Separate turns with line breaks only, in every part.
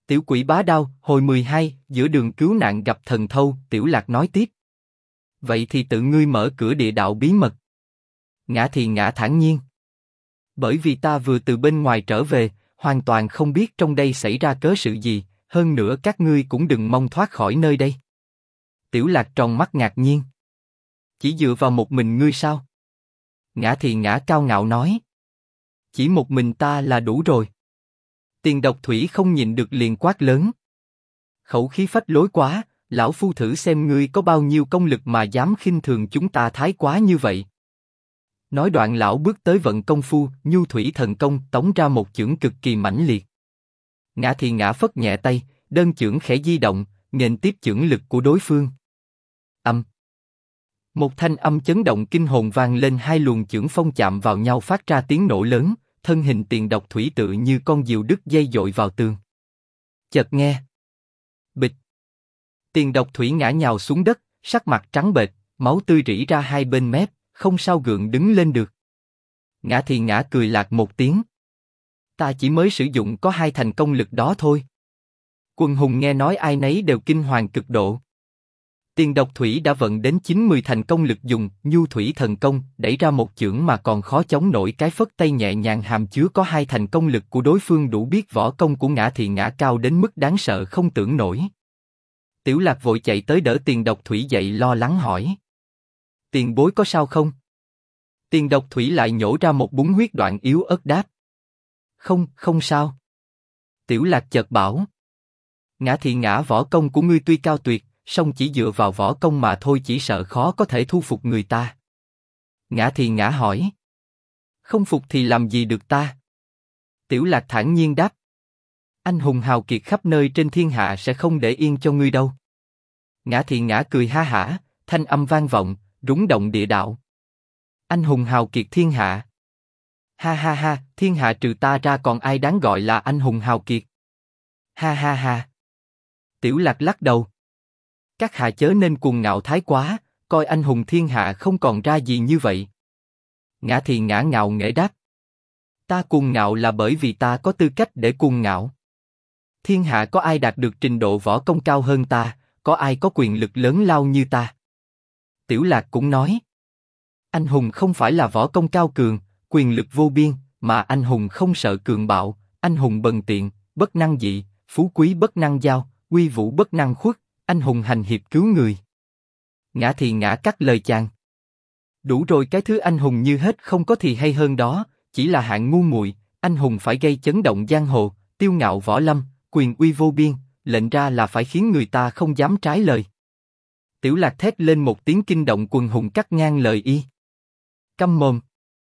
Tiểu quỷ bá đao, hồi 12, giữa đường cứu nạn gặp thần thâu, Tiểu Lạc nói tiếp. Vậy thì tự ngươi mở cửa địa đạo bí mật. Ngã thì ngã thản nhiên. Bởi vì ta vừa từ bên ngoài trở về, hoàn toàn không biết trong đây xảy ra cớ sự gì, hơn nữa các ngươi cũng đừng mong thoát khỏi nơi đây. Tiểu Lạc tròn mắt ngạc nhiên. Chỉ dựa vào một mình ngươi sao? Ngã thì ngã cao ngạo nói. Chỉ một mình ta là đủ rồi. Tiền Độc Thủy không nhịn được liền quát lớn. Khẩu khí phách lối quá, lão phu thử xem ngươi có bao nhiêu công lực mà dám khinh thường chúng ta thái quá như vậy. Nói đoạn lão bước tới vận công phu, nhu thủy thần công tống ra một chưởng cực kỳ mãnh liệt. Ngã thì ngã phất nhẹ tay, đơn chưởng khẽ di động, nghênh tiếp chưởng lực của đối phương. Âm. Một thanh âm chấn động kinh hồn vang lên, hai luồng chưởng phong chạm vào nhau phát ra tiếng nổ lớn, thân hình Tiền Độc Thủy tự như con diều đứt dây dội vào tường. Chợt nghe. Bịch. Tiền Độc Thủy ngã nhào xuống đất, sắc mặt trắng bệch, máu tươi rỉ ra hai bên mép, không sao gượng đứng lên được. Ngã thì ngã cười lạc một tiếng. Ta chỉ mới sử dụng có 2 thành công lực đó thôi. Quần hùng nghe nói ai nấy đều kinh hoàng cực độ. Tiền Độc Thủy đã vận đến 90 thành công lực, dùng nhu thủy thần công đẩy ra một chưởng mà còn khó chống nổi cái phất tay nhẹ nhàng hàm chứa có 2 thành công lực của đối phương, đủ biết võ công của ngã thì ngã cao đến mức đáng sợ không tưởng nổi. Tiểu Lạc vội chạy tới đỡ Tiền Độc Thủy dậy, lo lắng hỏi. Tiền bối có sao không? Tiền Độc Thủy lại nhổ ra một búng huyết đoạn yếu ớt đáp. Không, không sao. Tiểu Lạc chợt bảo. Ngã thì ngã võ công của ngươi tuy cao tuyệt, song chỉ dựa vào võ công mà thôi chỉ sợ khó có thể thu phục người ta. Ngã thì ngã hỏi. Không phục thì làm gì được ta? Tiểu Lạc thản nhiên đáp. Anh hùng hào kiệt khắp nơi trên thiên hạ sẽ không để yên cho ngươi đâu. Ngã thì ngã cười ha hả, thanh âm vang vọng, rúng động địa đạo. Anh hùng hào kiệt thiên hạ. Ha ha ha, thiên hạ trừ ta ra còn ai đáng gọi là anh hùng hào kiệt? Ha ha ha. Tiểu Lạc lắc đầu. Các hạ chớ nên cuồng ngạo thái quá, coi anh hùng thiên hạ không còn ra gì như vậy. Ngã thì ngã ngạo nghễ đáp. Ta cuồng ngạo là bởi vì ta có tư cách để cuồng ngạo. Thiên hạ có ai đạt được trình độ võ công cao hơn ta, có ai có quyền lực lớn lao như ta? Tiểu Lạc cũng nói. Anh hùng không phải là võ công cao cường, quyền lực vô biên, mà anh hùng không sợ cường bạo, anh hùng bần tiện, bất năng dị, phú quý bất năng giao, uy vũ bất năng khuất, anh hùng hành hiệp cứu người. Ngã thì ngã cắt lời chàng. Đủ rồi, cái thứ anh hùng như hết không có thì hay hơn đó, chỉ là hạng ngu muội. Anh hùng phải gây chấn động giang hồ, tiêu ngạo võ lâm, quyền uy vô biên, lệnh ra là phải khiến người ta không dám trái lời. Tiểu Lạc thét lên một tiếng kinh động quần hùng, cắt ngang lời y. Câm mồm.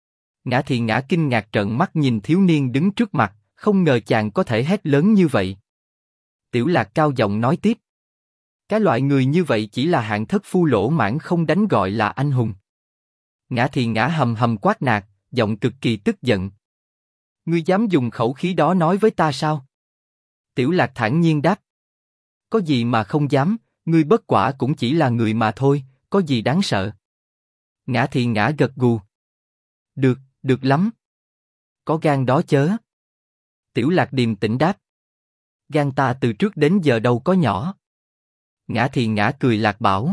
Ngã thì ngã kinh ngạc trợn mắt nhìn thiếu niên đứng trước mặt, không ngờ chàng có thể hét lớn như vậy. Tiểu Lạc cao giọng nói tiếp. Cái loại người như vậy chỉ là hạng thất phu lỗ mãng, không đánh gọi là anh hùng. Ngã thì ngã hầm hầm quát nạt, giọng cực kỳ tức giận. Ngươi dám dùng khẩu khí đó nói với ta sao? Tiểu Lạc thản nhiên đáp. Có gì mà không dám, ngươi bất quả cũng chỉ là người mà thôi, có gì đáng sợ? Ngã thì ngã gật gù. Được, được lắm. Có gan đó chớ. Tiểu Lạc điềm tĩnh đáp. Gan ta từ trước đến giờ đâu có nhỏ. Ngã thì ngã cười lạc bảo.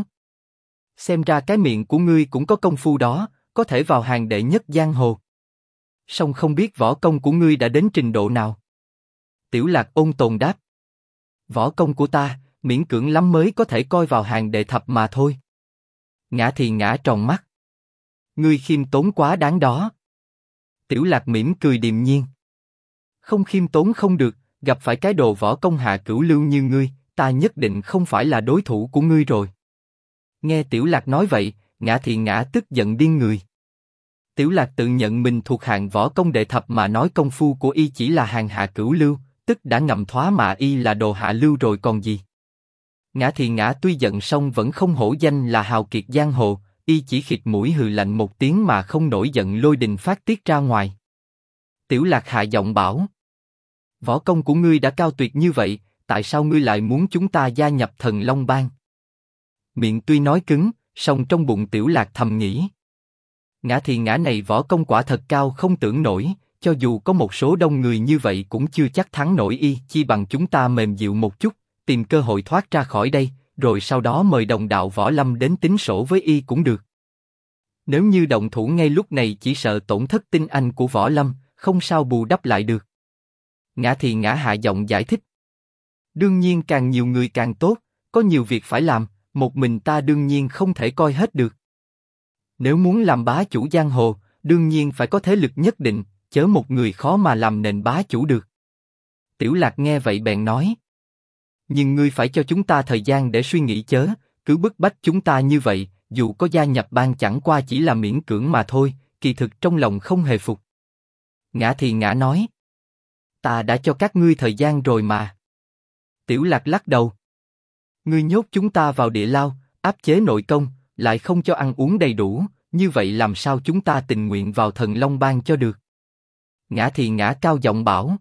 Xem ra cái miệng của ngươi cũng có công phu đó, có thể vào hàng đệ nhất giang hồ. Song không biết võ công của ngươi đã đến trình độ nào? Tiểu Lạc ôn tồn đáp. Võ công của ta, miễn cưỡng lắm mới có thể coi vào hàng đệ thập mà thôi. Ngã thì ngã tròn mắt. Ngươi khiêm tốn quá đáng đó. Tiểu Lạc mỉm cười điềm nhiên. Không khiêm tốn không được, gặp phải cái đồ võ công hạ cửu lưu như ngươi, ta nhất định không phải là đối thủ của ngươi rồi. Nghe Tiểu Lạc nói vậy, Ngã thì ngã tức giận điên người. Tiểu Lạc tự nhận mình thuộc hạng võ công đệ thập mà nói công phu của y chỉ là hàng hạ cửu lưu, tức đã ngầm thoá mà y là đồ hạ lưu rồi còn gì. Ngã thì ngã tuy giận song vẫn không hổ danh là hào kiệt giang hồ, y chỉ khịt mũi hừ lạnh một tiếng mà không nổi giận lôi đình phát tiết ra ngoài. Tiểu Lạc hạ giọng bảo. Võ công của ngươi đã cao tuyệt như vậy, tại sao ngươi lại muốn chúng ta gia nhập Thần Long Bang? Miệng tuy nói cứng, song trong bụng Tiểu Lạc thầm nghĩ. Ngã thì ngã này võ công quả thật cao không tưởng nổi, cho dù có một số đông người như vậy cũng chưa chắc thắng nổi y, chi bằng chúng ta mềm dịu một chút, tìm cơ hội thoát ra khỏi đây, rồi sau đó mời đồng đạo Võ Lâm đến tính sổ với y cũng được. Nếu như động thủ ngay lúc này chỉ sợ tổn thất tinh anh của Võ Lâm, không sao bù đắp lại được. Ngã thì ngã hạ giọng giải thích. Đương nhiên càng nhiều người càng tốt, có nhiều việc phải làm, một mình ta đương nhiên không thể coi hết được. Nếu muốn làm bá chủ giang hồ, đương nhiên phải có thế lực nhất định, chớ một người khó mà làm nền bá chủ được. Tiểu Lạc nghe vậy bèn nói. Nhưng ngươi phải cho chúng ta thời gian để suy nghĩ chớ, cứ bức bách chúng ta như vậy, dù có gia nhập bang chẳng qua chỉ là miễn cưỡng mà thôi, kỳ thực trong lòng không hề phục. Ngã thì ngã nói. Ta đã cho các ngươi thời gian rồi mà. Tiểu Lạc lắc đầu. Ngươi nhốt chúng ta vào địa lao, áp chế nội công, lại không cho ăn uống đầy đủ, như vậy làm sao chúng ta tình nguyện vào Thần Long Bang cho được? Ngã thì ngã cao giọng bảo.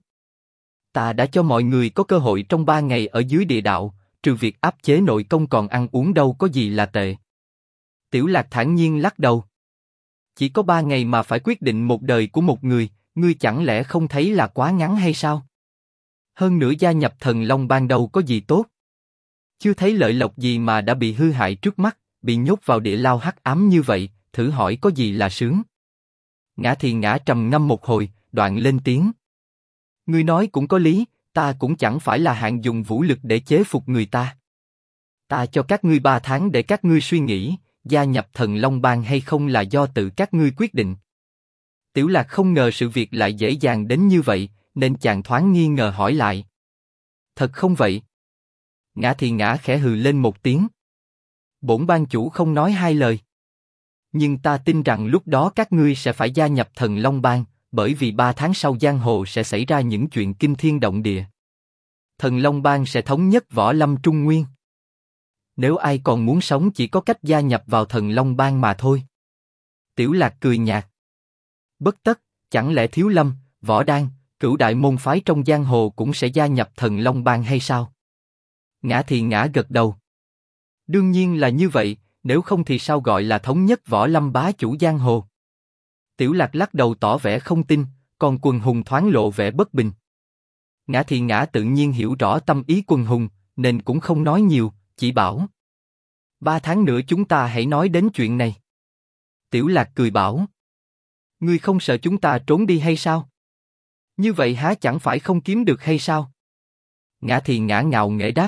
Ta đã cho mọi người có cơ hội trong 3 ngày ở dưới địa đạo, trừ việc áp chế nội công còn ăn uống đâu có gì là tệ. Tiểu Lạc thản nhiên lắc đầu. Chỉ có 3 ngày mà phải quyết định một đời của một người, ngươi chẳng lẽ không thấy là quá ngắn hay sao? Hơn nữa gia nhập Thần Long Bang đâu có gì tốt. Chưa thấy lợi lộc gì mà đã bị hư hại trước mắt, bị nhốt vào địa lao hắc ám như vậy, thử hỏi có gì là sướng? Ngã thì ngã trầm ngâm một hồi, đoạn lên tiếng. Ngươi nói cũng có lý, ta cũng chẳng phải là hạng dùng vũ lực để chế phục người ta. Ta cho các ngươi 3 tháng để các ngươi suy nghĩ, gia nhập Thần Long Bang hay không là do tự các ngươi quyết định. Tiểu Lạc không ngờ sự việc lại dễ dàng đến như vậy, nên chàng thoáng nghi ngờ hỏi lại. Thật không vậy? Ngã thì ngã khẽ hừ lên một tiếng. Bổn bang chủ không nói hai lời. Nhưng ta tin rằng lúc đó các ngươi sẽ phải gia nhập Thần Long Bang, bởi vì 3 tháng sau giang hồ sẽ xảy ra những chuyện kinh thiên động địa. Thần Long Bang sẽ thống nhất Võ Lâm Trung Nguyên. Nếu ai còn muốn sống chỉ có cách gia nhập vào Thần Long Bang mà thôi. Tiểu Lạc cười nhạt. Bất tất, chẳng lẽ Thiếu Lâm, Võ Đan, Cửu đại môn phái trong giang hồ cũng sẽ gia nhập Thần Long Bang hay sao? Ngã thì ngã gật đầu. Đương nhiên là như vậy, nếu không thì sao gọi là thống nhất Võ Lâm bá chủ giang hồ? Tiểu Lạc lắc đầu tỏ vẻ không tin, còn Quần Hùng thoáng lộ vẻ bất bình. Ngã thì ngã tự nhiên hiểu rõ tâm ý Quần Hùng, nên cũng không nói nhiều, chỉ bảo. 3 tháng nữa chúng ta hãy nói đến chuyện này. Tiểu Lạc cười bảo. Ngươi không sợ chúng ta trốn đi hay sao? Như vậy há chẳng phải không kiếm được hay sao? Ngã thì ngã ngạo nghễ đáp.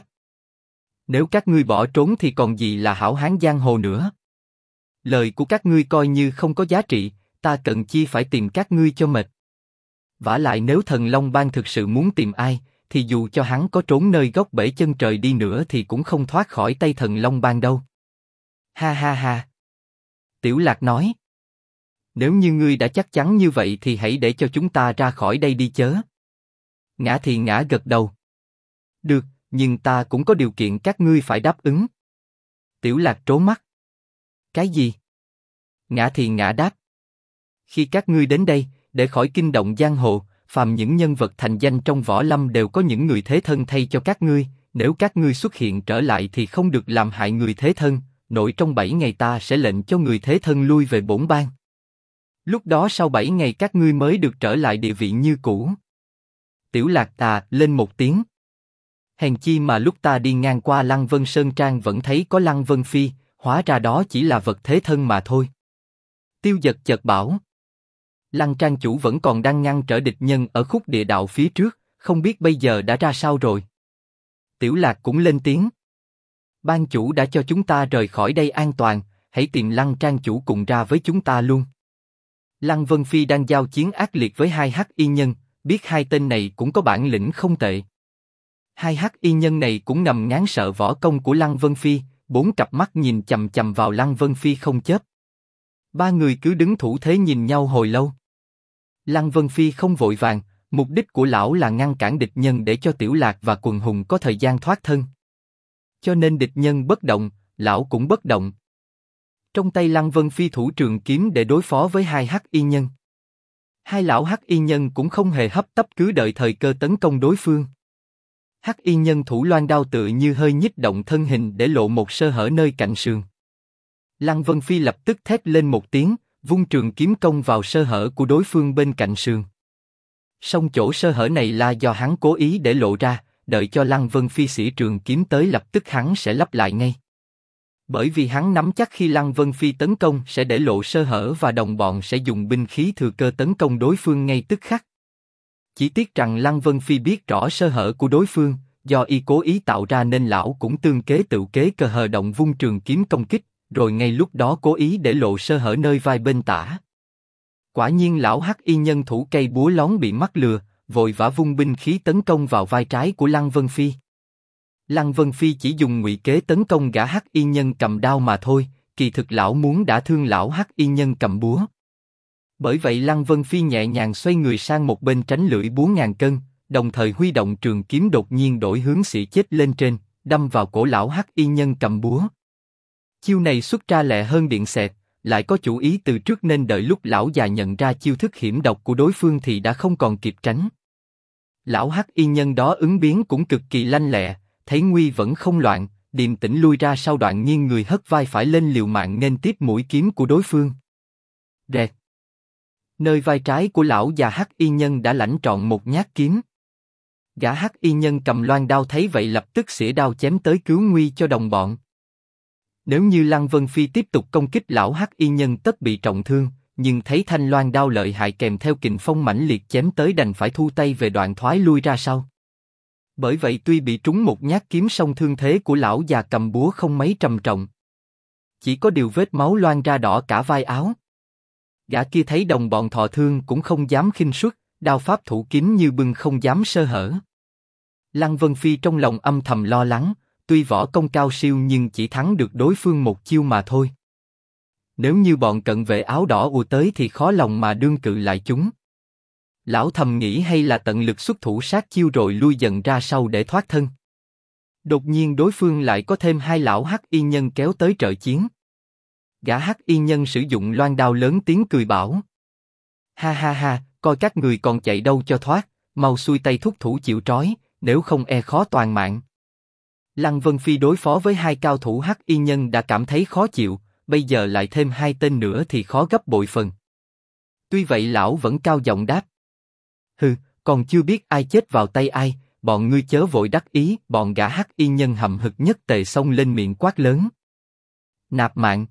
Nếu các ngươi bỏ trốn thì còn gì là hảo hán giang hồ nữa? Lời của các ngươi coi như không có giá trị, ta cần chi phải tìm các ngươi cho mệt. Vả lại nếu Thần Long Bang thực sự muốn tìm ai, thì dù cho hắn có trốn nơi góc bể chân trời đi nữa thì cũng không thoát khỏi tay Thần Long Bang đâu. Ha ha ha. Tiểu Lạc nói. Nếu như ngươi đã chắc chắn như vậy thì hãy để cho chúng ta ra khỏi đây đi chớ. Ngã thì ngã gật đầu. Được, nhưng ta cũng có điều kiện các ngươi phải đáp ứng. Tiểu Lạc trố mắt. Cái gì? Ngã thì ngã đáp. Khi các ngươi đến đây, để khỏi kinh động giang hồ, phàm những nhân vật thành danh trong võ lâm đều có những người thế thân thay cho các ngươi. Nếu các ngươi xuất hiện trở lại thì không được làm hại người thế thân. Nội trong 7 ngày ta sẽ lệnh cho người thế thân lui về bổn bang. Lúc đó sau 7 ngày các ngươi mới được trở lại địa vị như cũ. Tiểu Lạc lên một tiếng. Hèn chi mà lúc ta đi ngang qua Lăng Vân Sơn Trang vẫn thấy có Lăng Vân Phi, hóa ra đó chỉ là vật thế thân mà thôi. Tiêu Dật chợt bảo. Lăng Trang chủ vẫn còn đang ngăn trở địch nhân ở khúc địa đạo phía trước, không biết bây giờ đã ra sao rồi. Tiểu Lạc cũng lên tiếng. Ban chủ đã cho chúng ta rời khỏi đây an toàn, hãy tìm Lăng Trang chủ cùng ra với chúng ta luôn. Lăng Vân Phi đang giao chiến ác liệt với 2 hắc y nhân, biết 2 tên này cũng có bản lĩnh không tệ. 2 hắc y nhân này cũng ngầm ngán sợ võ công của Lăng Vân Phi, 4 cặp mắt nhìn chằm chằm vào Lăng Vân Phi không chớp. 3 người cứ đứng thủ thế nhìn nhau hồi lâu. Lăng Vân Phi không vội vàng, mục đích của lão là ngăn cản địch nhân để cho Tiểu Lạc và Quần Hùng có thời gian thoát thân. Cho nên địch nhân bất động, lão cũng bất động. Trong tay Lăng Vân Phi thủ trường kiếm để đối phó với 2 hắc y nhân. 2 lão hắc y nhân cũng không hề hấp tấp cứ đợi thời cơ tấn công đối phương. Hắc y nhân thủ loan đao tựa như hơi nhích động thân hình để lộ một sơ hở nơi cạnh sườn. Lăng Vân Phi lập tức thét lên một tiếng, vung trường kiếm công vào sơ hở của đối phương bên cạnh sườn. Song chỗ sơ hở này là do hắn cố ý để lộ ra, đợi cho Lăng Vân Phi xỉ trường kiếm tới lập tức hắn sẽ lắp lại ngay. Bởi vì hắn nắm chắc khi Lăng Vân Phi tấn công sẽ để lộ sơ hở và đồng bọn sẽ dùng binh khí thừa cơ tấn công đối phương ngay tức khắc. Chỉ tiếc rằng Lăng Vân Phi biết rõ sơ hở của đối phương, do y cố ý tạo ra nên lão cũng tương kế tự kế cơ hờ động vung trường kiếm công kích, rồi ngay lúc đó cố ý để lộ sơ hở nơi vai bên tả. Quả nhiên lão Hắc Y nhân thủ cây búa lón bị mắc lừa, vội vã vung binh khí tấn công vào vai trái của Lăng Vân Phi. Lăng Vân Phi chỉ dùng ngụy kế tấn công gã Hắc Y nhân cầm đao mà thôi, kỳ thực lão muốn đả thương lão Hắc Y nhân cầm búa. Bởi vậy Lăng Vân Phi nhẹ nhàng xoay người sang một bên tránh lưỡi búa ngàn cân, đồng thời huy động trường kiếm đột nhiên đổi hướng xỉ chết lên trên, đâm vào cổ lão Hắc Y nhân cầm búa. Chiêu này xuất ra lẹ hơn điện xẹt, lại có chủ ý từ trước nên đợi lúc lão già nhận ra chiêu thức hiểm độc của đối phương thì đã không còn kịp tránh. Lão Hắc Y nhân đó ứng biến cũng cực kỳ lanh lẹ, thấy nguy vẫn không loạn, điềm tĩnh lui ra sau đoạn nghiêng người hất vai phải lên liều mạng nghênh tiếp mũi kiếm của đối phương. Rẹt. Nơi vai trái của lão già Hắc Y nhân đã lãnh trọn một nhát kiếm. Gã Hắc Y nhân cầm loan đao thấy vậy lập tức xỉa đao chém tới cứu nguy cho đồng bọn. Nếu như Lăng Vân Phi tiếp tục công kích lão Hắc Y nhân tất bị trọng thương, nhưng thấy thanh loan đao lợi hại kèm theo kình phong mãnh liệt chém tới đành phải thu tay về đoạn thoái lui ra sau. Bởi vậy tuy bị trúng một nhát kiếm song thương thế của lão già cầm búa không mấy trầm trọng. Chỉ có điều vết máu loang ra đỏ cả vai áo. Gã kia thấy đồng bọn thọ thương cũng không dám khinh suất, đao pháp thủ kiếm như bưng không dám sơ hở. Lăng Vân Phi trong lòng âm thầm lo lắng, tuy võ công cao siêu nhưng chỉ thắng được đối phương một chiêu mà thôi. Nếu như bọn cận vệ áo đỏ ùa tới thì khó lòng mà đương cự lại chúng. Lão thầm nghĩ hay là tận lực xuất thủ sát chiêu rồi lui dần ra sau để thoát thân. Đột nhiên đối phương lại có thêm hai lão Hắc Y nhân kéo tới trợ chiến. Gã Hắc Y nhân sử dụng loan đao lớn tiếng cười bảo: Ha ha ha, coi các người còn chạy đâu cho thoát, mau xuôi tay thúc thủ chịu trói, nếu không e khó toàn mạng. Lăng Vân Phi đối phó với hai cao thủ Hắc Y nhân đã cảm thấy khó chịu, bây giờ lại thêm hai tên nữa thì khó gấp bội phần. Tuy vậy lão vẫn cao giọng đáp: Hừ, còn chưa biết ai chết vào tay ai, bọn ngươi chớ vội đắc ý. Bọn gã Hắc Y nhân hậm hực nhất tề xông lên miệng quát lớn: Nạp mạng!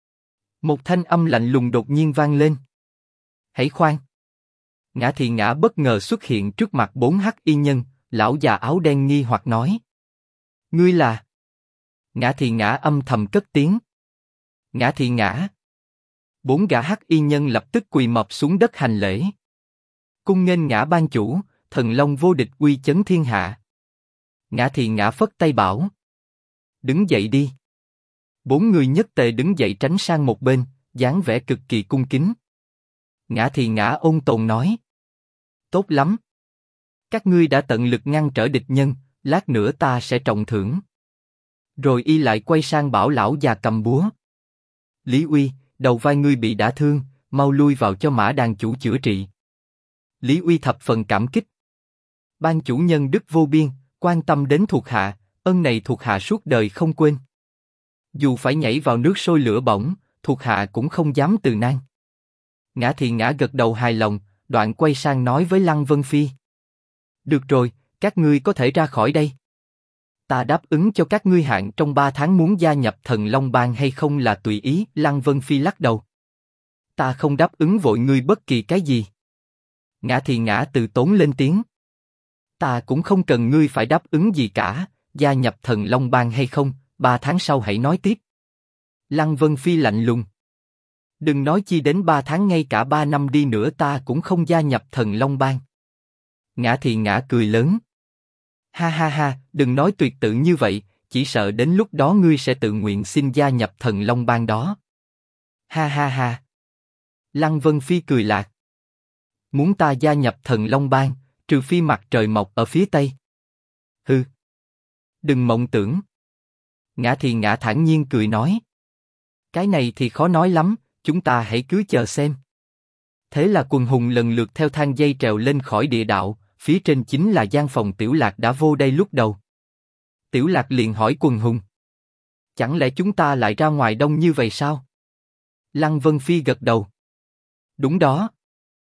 Một thanh âm lạnh lùng đột nhiên vang lên. Hãy khoan! Ngã Thị Ngã bất ngờ xuất hiện trước mặt bốn Hắc Y nhân, lão già áo đen nghi hoặc nói: Ngươi là? Ngã Thị Ngã âm thầm cất tiếng: Ngã Thị Ngã. Bốn gã Hắc Y nhân lập tức quỳ mọp xuống đất hành lễ. Cung nghênh Ngã ban chủ, thần long vô địch uy chấn thiên hạ. Ngã Thị Ngã phất tay bảo: Đứng dậy đi. Bốn người nhất tề đứng dậy tránh sang một bên, dáng vẻ cực kỳ cung kính. Ngã Thị Ngã ôn tồn nói: Tốt lắm. Các ngươi đã tận lực ngăn trở địch nhân, lát nữa ta sẽ trọng thưởng. Rồi y lại quay sang bảo lão già cầm búa: Lý Uy, đầu vai ngươi bị đả thương, mau lui vào cho Mã đàn chủ chữa trị. Lý Uy thập phần cảm kích. Ban chủ nhân đức vô biên, quan tâm đến thuộc hạ, ân này thuộc hạ suốt đời không quên. Dù phải nhảy vào nước sôi lửa bỏng, thuộc hạ cũng không dám từ nan. Ngã Thị Ngã gật đầu hài lòng, đoạn quay sang nói với Lăng Vân Phi: Được rồi, các ngươi có thể ra khỏi đây. Ta đáp ứng cho các ngươi hạn trong 3 tháng muốn gia nhập Thần Long Bang hay không là tùy ý. Lăng Vân Phi lắc đầu: Ta không đáp ứng vội ngươi bất kỳ cái gì. Ngã Thị Ngã từ tốn lên tiếng: Ta cũng không cần ngươi phải đáp ứng gì cả, gia nhập Thần Long Bang hay không, 3 tháng sau hãy nói tiếp. Lăng Vân Phi lạnh lùng: Đừng nói chi đến 3 tháng, ngay cả 3 năm đi nữa ta cũng không gia nhập Thần Long Bang. Ngã Thị Ngã cười lớn: Ha ha ha, đừng nói tuyệt tự như vậy, chỉ sợ đến lúc đó ngươi sẽ tự nguyện xin gia nhập Thần Long Bang đó. Ha ha ha. Lăng Vân Phi cười lạc: Muốn ta gia nhập Thần Long Bang, trừ phi mặt trời mọc ở phía tây. Hừ. Đừng mộng tưởng. Ngã Thị Ngã thản nhiên cười nói: Cái này thì khó nói lắm, chúng ta hãy cứ chờ xem. Thế là quần hùng lần lượt theo thang dây trèo lên khỏi địa đạo, phía trên chính là gian phòng Tiểu Lạc đã vô đây lúc đầu. Tiểu Lạc liền hỏi quần hùng: Chẳng lẽ chúng ta lại ra ngoài đông như vậy sao? Lăng Vân Phi gật đầu: Đúng đó.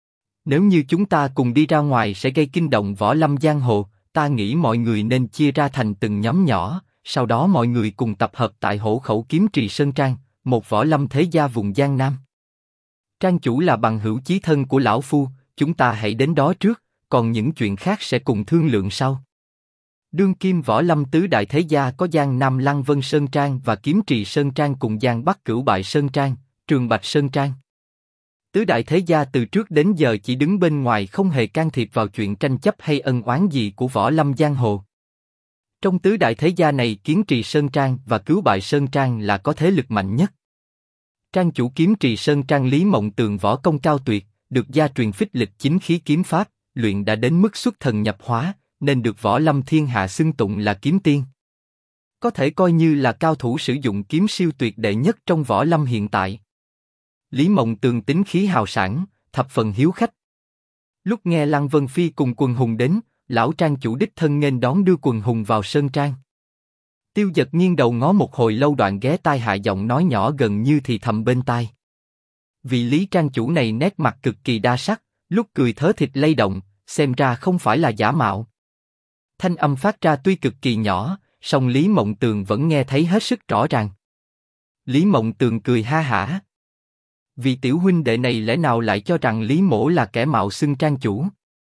Nếu như chúng ta cùng đi ra ngoài sẽ gây kinh động võ lâm giang hồ, ta nghĩ mọi người nên chia ra thành từng nhóm nhỏ, sau đó mọi người cùng tập hợp tại Hổ Khẩu Kiếm Trì Sơn Trang, một võ lâm thế gia vùng Giang Nam. Trang chủ là bằng hữu chí thân của lão phu, chúng ta hãy đến đó trước, còn những chuyện khác sẽ cùng thương lượng sau. Đương kim võ lâm tứ đại thế gia có Giang Nam Lăng Vân Sơn Trang và Kiếm Trì Sơn Trang cùng Giang Bắc Cửu Bại Sơn Trang, Trường Bạch Sơn Trang. Tứ đại thế gia từ trước đến giờ chỉ đứng bên ngoài không hề can thiệp vào chuyện tranh chấp hay ân oán gì của võ lâm giang hồ. Trong tứ đại thế gia này, Kiếm Trì Sơn Trang và Cửu Bại Sơn Trang là có thế lực mạnh nhất. Trang chủ Kiếm Trì Sơn Trang Lý Mộng Tường võ công cao tuyệt, được gia truyền phích lịch chính khí kiếm pháp, luyện đã đến mức xuất thần nhập hóa, nên được võ lâm thiên hạ xưng tụng là kiếm tiên. Có thể coi như là cao thủ sử dụng kiếm siêu tuyệt đệ nhất trong võ lâm hiện tại. Lý Mộng Tường tính khí hào sảng, thập phần hiếu khách. Lúc nghe Lăng Vân Phi cùng Quần Hùng đến, lão trang chủ đích thân nghênh đón đưa Quần Hùng vào sơn trang. Tiêu Dật nghiêng đầu ngó một hồi lâu, đoạn ghé tai hạ giọng nói nhỏ gần như thì thầm bên tai. Vị Lý trang chủ này nét mặt cực kỳ đa sắc, lúc cười thớ thịt lay động, xem ra không phải là giả mạo. Thanh âm phát ra tuy cực kỳ nhỏ, song Lý Mộng Tường vẫn nghe thấy hết sức rõ ràng. Lý Mộng Tường cười ha hả. Vì tiểu huynh đệ này lẽ nào lại cho rằng Lý Mỗ là kẻ mạo xưng trang chủ?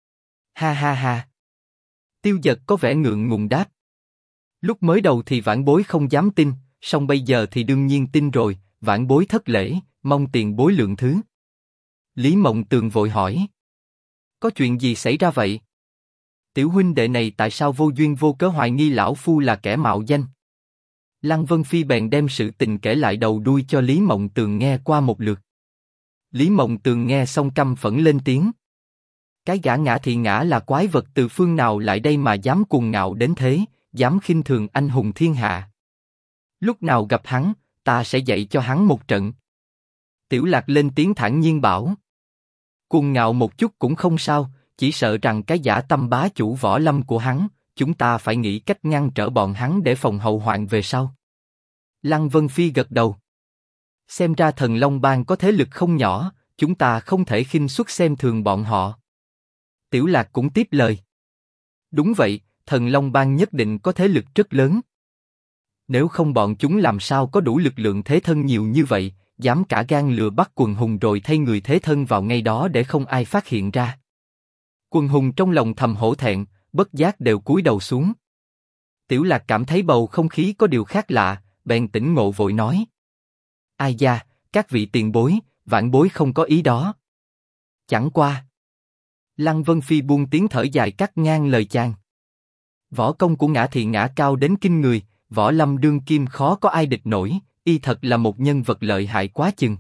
Ha ha ha. Tiêu Dật có vẻ ngượng ngùng đáp. Lúc mới đầu thì vãn bối không dám tin, song bây giờ thì đương nhiên tin rồi, vãn bối thất lễ, mong tiền bối lượng thứ. Lý Mộng Tường vội hỏi. Có chuyện gì xảy ra vậy? Tiểu huynh đệ này tại sao vô duyên vô cớ hoài nghi lão phu là kẻ mạo danh? Lăng Vân Phi bèn đem sự tình kể lại đầu đuôi cho Lý Mộng Tường nghe qua một lượt. Lý Mộng Tường nghe xong căm phẫn lên tiếng. Cái gã Ngã Thị Ngã là quái vật từ phương nào lại đây mà dám cuồng ngạo đến thế, dám khinh thường anh hùng thiên hạ. Lúc nào gặp hắn, ta sẽ dạy cho hắn một trận. Tiểu Lạc lên tiếng thản nhiên bảo. Cuồng ngạo một chút cũng không sao, chỉ sợ rằng cái dã tâm bá chủ võ lâm của hắn, chúng ta phải nghĩ cách ngăn trở bọn hắn để phòng hậu hoạn về sau. Lăng Vân Phi gật đầu. Xem ra Thần Long Bang có thế lực không nhỏ, chúng ta không thể khinh suất xem thường bọn họ. Tiểu Lạc cũng tiếp lời. Đúng vậy, Thần Long Bang nhất định có thế lực rất lớn. Nếu không bọn chúng làm sao có đủ lực lượng thế thân nhiều như vậy, dám cả gan lừa bắt Quần Hùng rồi thay người thế thân vào ngay đó để không ai phát hiện ra. Quần Hùng trong lòng thầm hổ thẹn, bất giác đều cúi đầu xuống. Tiểu Lạc cảm thấy bầu không khí có điều khác lạ, bèn tỉnh ngộ vội nói. Ai da, các vị tiền bối, vãn bối không có ý đó. Chẳng qua. Lăng Vân Phi buông tiếng thở dài cắt ngang lời chàng. Võ công của Ngã Thị Ngã cao đến kinh người, võ lâm đương kim khó có ai địch nổi, y thật là một nhân vật lợi hại quá chừng.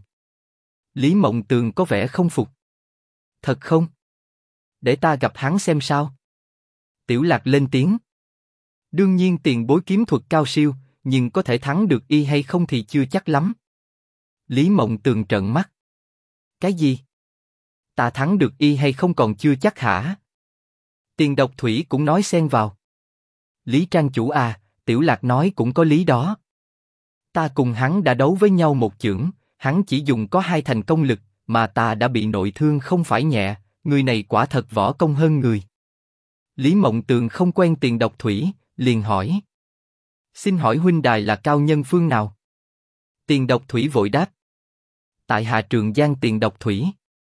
Lý Mộng Tường có vẻ không phục. Thật không? Để ta gặp hắn xem sao. Tiểu Lạc lên tiếng. Đương nhiên tiền bối kiếm thuật cao siêu, nhưng có thể thắng được y hay không thì chưa chắc lắm. Lý Mộng Tường trợn mắt. Cái gì? Ta thắng được y hay không còn chưa chắc hả? Tiền Độc Thủy cũng nói xen vào. Lý trang chủ à, Tiểu Lạc nói cũng có lý đó. Ta cùng hắn đã đấu với nhau một chưởng, hắn chỉ dùng có 2 thành công lực, mà ta đã bị nội thương không phải nhẹ, người này quả thật võ công hơn người. Lý Mộng Tường không quen Tiền Độc Thủy, liền hỏi. Xin hỏi huynh đài là cao nhân phương nào? Tiền Độc Thủy vội đáp. Tại hạ Trường Giang Tiền Độc Thủy.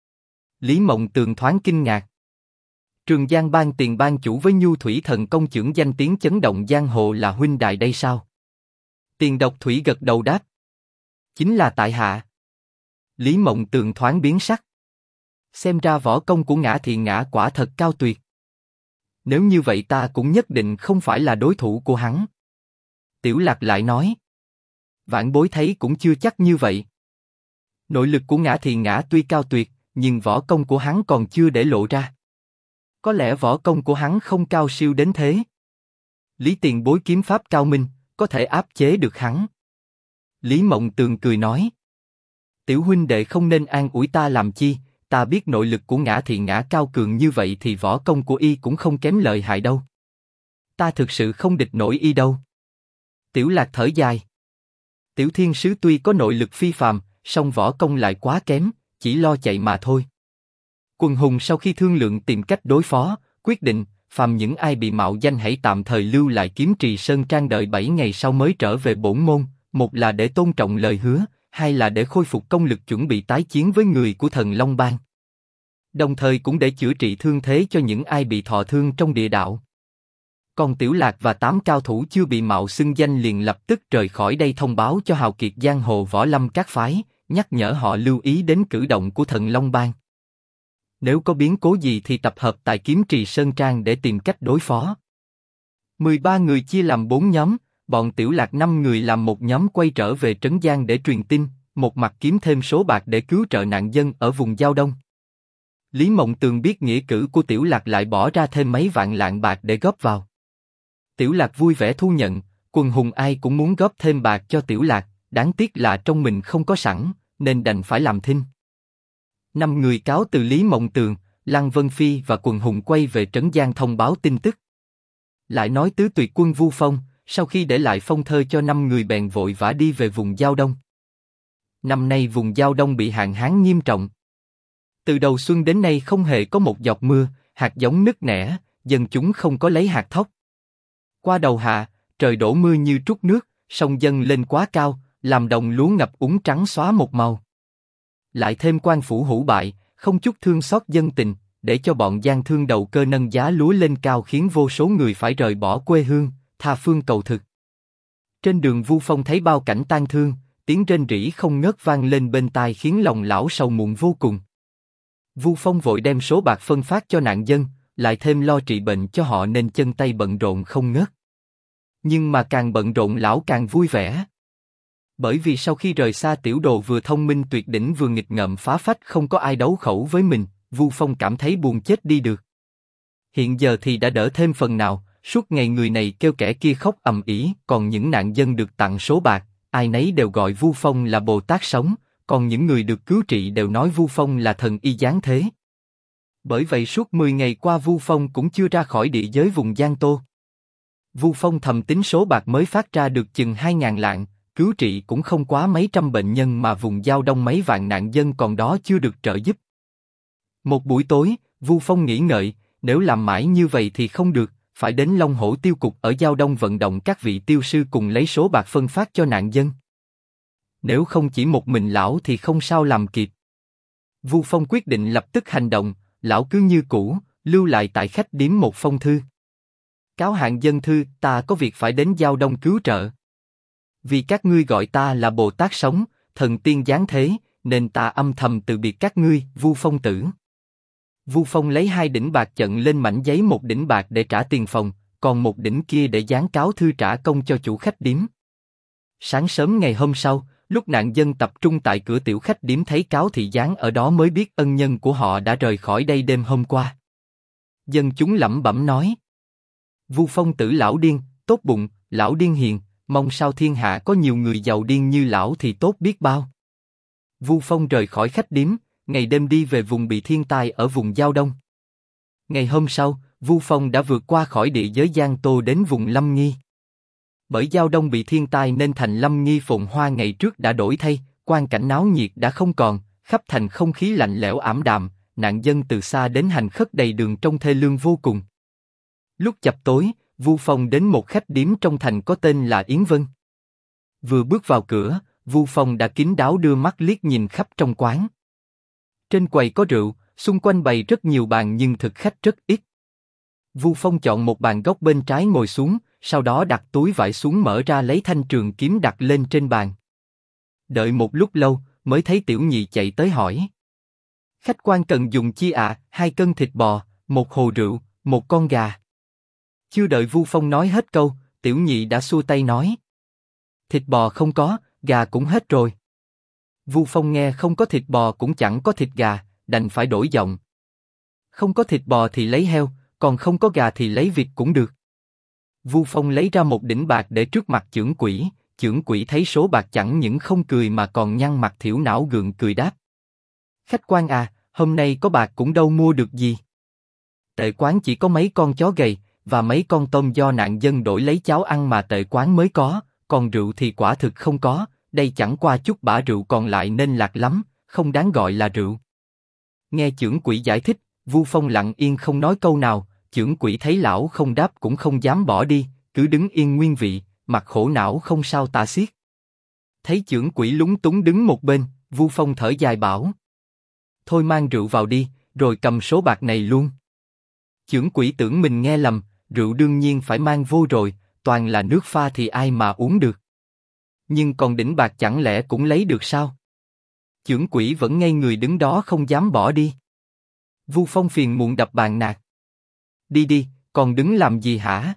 Lý Mộng Tường thoáng kinh ngạc. Trường Giang Bang Tiền Bang chủ với Nhu Thủy Thần Công chưởng danh tiếng chấn động giang hồ là huynh đài đây sao? Tiền Độc Thủy gật đầu đáp. Chính là tại hạ. Lý Mộng Tường thoáng biến sắc. Xem ra võ công của Ngã Thị Ngã quả thật cao tuyệt. Nếu như vậy ta cũng nhất định không phải là đối thủ của hắn. Tiểu Lạc lại nói. Vãn bối thấy cũng chưa chắc như vậy. Nội lực của Ngã Thị Ngã tuy cao tuyệt, nhưng võ công của hắn còn chưa để lộ ra. Có lẽ võ công của hắn không cao siêu đến thế. Lý tiền bối kiếm pháp cao minh, có thể áp chế được hắn. Lý Mộng Tường cười nói. Tiểu huynh đệ không nên an ủi ta làm chi, ta biết nội lực của Ngã Thị Ngã cao cường như vậy thì võ công của y cũng không kém lợi hại đâu. Ta thực sự không địch nổi y đâu. Tiểu Lạc thở dài. Tiểu Thiên Sứ tuy có nội lực phi phàm, song võ công lại quá kém, chỉ lo chạy mà thôi. Quần hùng sau khi thương lượng tìm cách đối phó, quyết định, phàm những ai bị mạo danh hãy tạm thời lưu lại Kiếm Trì Sơn Trang đợi 7 ngày sau mới trở về bổn môn, một là để tôn trọng lời hứa, hai là để khôi phục công lực chuẩn bị tái chiến với người của Thần Long Bang. Đồng thời cũng để chữa trị thương thế cho những ai bị thọ thương trong địa đạo. Còn Tiểu Lạc và 8 cao thủ chưa bị mạo xưng danh liền lập tức rời khỏi đây thông báo cho hào kiệt giang hồ võ lâm các phái, nhắc nhở họ lưu ý đến cử động của Thần Long Bang. Nếu có biến cố gì thì tập hợp tại Kiếm Trì Sơn Trang để tìm cách đối phó. 13 người chia làm 4 nhóm, bọn Tiểu Lạc 5 người làm một nhóm quay trở về Trấn Giang để truyền tin, một mặt kiếm thêm số bạc để cứu trợ nạn dân ở vùng Giao Đông. Lý Mộng Tường biết nghĩa cử của Tiểu Lạc lại bỏ ra thêm mấy vạn lạng bạc để góp vào. Tiểu Lạc vui vẻ thu nhận, quần hùng ai cũng muốn góp thêm bạc cho Tiểu Lạc, đáng tiếc là trong mình không có sẵn, nên đành phải làm thinh. 5 người cáo từ Lý Mộng Tường, Lăng Vân Phi và quần hùng quay về Trấn Giang thông báo tin tức. Lại nói tứ tuyệt quân Vu Phong, sau khi để lại phong thơ cho 5 người bèn vội vã đi về vùng Giao Đông. Năm nay vùng Giao Đông bị hạn hán nghiêm trọng. Từ đầu xuân đến nay không hề có một giọt mưa, hạt giống nứt nẻ, dân chúng không có lấy hạt thóc. Qua đầu hạ, trời đổ mưa như trút nước, sông dâng lên quá cao, làm đồng lúa ngập úng trắng xóa một màu. Lại thêm quan phủ hủ bại, không chút thương xót dân tình, để cho bọn gian thương đầu cơ nâng giá lúa lên cao khiến vô số người phải rời bỏ quê hương, tha phương cầu thực. Trên đường Vu Phong thấy bao cảnh tang thương, tiếng rên rỉ không ngớt vang lên bên tai khiến lòng lão sầu muộn vô cùng. Vu Phong vội đem số bạc phân phát cho nạn dân, lại thêm lo trị bệnh cho họ nên chân tay bận rộn không ngớt. Nhưng mà càng bận rộn lão càng vui vẻ. Bởi vì sau khi rời xa tiểu đồ vừa thông minh tuyệt đỉnh vừa nghịch ngợm phá phách không có ai đấu khẩu với mình, Vu Phong cảm thấy buồn chết đi được. Hiện giờ thì đã đỡ thêm phần nào, suốt ngày người này kêu kẻ kia khóc ầm ĩ, còn những nạn dân được tặng số bạc, ai nấy đều gọi Vu Phong là Bồ Tát sống, còn những người được cứu trị đều nói Vu Phong là thần y giáng thế. Bởi vậy suốt 10 ngày qua Vu Phong cũng chưa ra khỏi địa giới vùng Giang Tô. Vu Phong thầm tính số bạc mới phát ra được chừng 2.000 lạng, cứu trị cũng không quá mấy trăm bệnh nhân mà vùng Giao Đông mấy vạn nạn dân còn đó chưa được trợ giúp. Một buổi tối, Vu Phong nghĩ ngợi, nếu làm mãi như vậy thì không được, phải đến Long Hổ tiêu cục ở Giao Đông vận động các vị tiêu sư cùng lấy số bạc phân phát cho nạn dân. Nếu không chỉ một mình lão thì không sao làm kịp. Vu Phong quyết định lập tức hành động, lão cứ như cũ, lưu lại tại khách điếm một phong thư. Cáo hạn dân thư, ta có việc phải đến Giao Đông cứu trợ. Vì các ngươi gọi ta là Bồ Tát sống, thần tiên giáng thế, nên ta âm thầm từ biệt các ngươi, Vu Phong tử. Vu Phong lấy 2 đỉnh bạc chận lên mảnh giấy, 1 đỉnh bạc để trả tiền phòng, còn 1 đỉnh kia để dán cáo thư trả công cho chủ khách điếm. Sáng sớm ngày hôm sau, lúc nạn dân tập trung tại cửa tiểu khách điếm thấy cáo thị dán ở đó mới biết ân nhân của họ đã rời khỏi đây đêm hôm qua. Dân chúng lẩm bẩm nói: Vu Phong tử lão điên, tốt bụng, lão điên hiền, mong sao thiên hạ có nhiều người giàu điên như lão thì tốt biết bao. Vu Phong rời khỏi khách điếm, ngày đêm đi về vùng bị thiên tai ở vùng Giao Đông. Ngày hôm sau, Vu Phong đã vượt qua khỏi địa giới Giang Tô đến vùng Lâm Nghi. Bởi Giao Đông bị thiên tai nên thành Lâm Nghi phồn hoa ngày trước đã đổi thay, quang cảnh náo nhiệt đã không còn, khắp thành không khí lạnh lẽo ảm đạm, nạn dân từ xa đến hành khất đầy đường trông thê lương vô cùng. Lúc chập tối, Vu Phong đến một khách điếm trong thành có tên là Yến Vân. Vừa bước vào cửa, Vu Phong đã kín đáo đưa mắt liếc nhìn khắp trong quán. Trên quầy có rượu, xung quanh bày rất nhiều bàn nhưng thực khách rất ít. Vu Phong chọn một bàn góc bên trái ngồi xuống, sau đó đặt túi vải xuống mở ra lấy thanh trường kiếm đặt lên trên bàn. Đợi một lúc lâu, mới thấy Tiểu Nhị chạy tới hỏi: Khách quan cần dùng chi ạ? 2 cân thịt bò, 1 hồ rượu, 1 con gà. Chưa đợi Vu Phong nói hết câu, Tiểu Nhị đã xua tay nói: Thịt bò không có, gà cũng hết rồi. Vu Phong nghe không có thịt bò cũng chẳng có thịt gà, đành phải đổi giọng: Không có thịt bò thì lấy heo, còn không có gà thì lấy vịt cũng được. Vu Phong lấy ra 1 đỉnh bạc để trước mặt chưởng quỹ thấy số bạc chẳng những không cười mà còn nhăn mặt thiểu não gượng cười đáp: Khách quan à, hôm nay có bạc cũng đâu mua được gì. Tệ quán chỉ có mấy con chó gầy và mấy con tôm do nạn dân đổi lấy cháo ăn mà tệ quán mới có, còn rượu thì quả thực không có, đây chẳng qua chút bã rượu còn lại nên lạc lắm, không đáng gọi là rượu. Nghe chưởng quỷ giải thích, Vu Phong lặng yên không nói câu nào. Chưởng quỷ thấy lão không đáp cũng không dám bỏ đi, cứ đứng yên nguyên vị, mặt khổ não không sao tả xiết. Thấy chưởng quỷ lúng túng đứng một bên, Vu Phong thở dài bảo: thôi mang rượu vào đi, rồi cầm số bạc này luôn. Chưởng quỷ tưởng mình nghe lầm, rượu đương nhiên phải mang vô rồi, toàn là nước pha thì ai mà uống được. Nhưng còn đỉnh bạc chẳng lẽ cũng lấy được sao? Chưởng quỷ vẫn ngây người đứng đó không dám bỏ đi. Vu Phong phiền muộn đập bàn nạt: đi đi, còn đứng làm gì hả?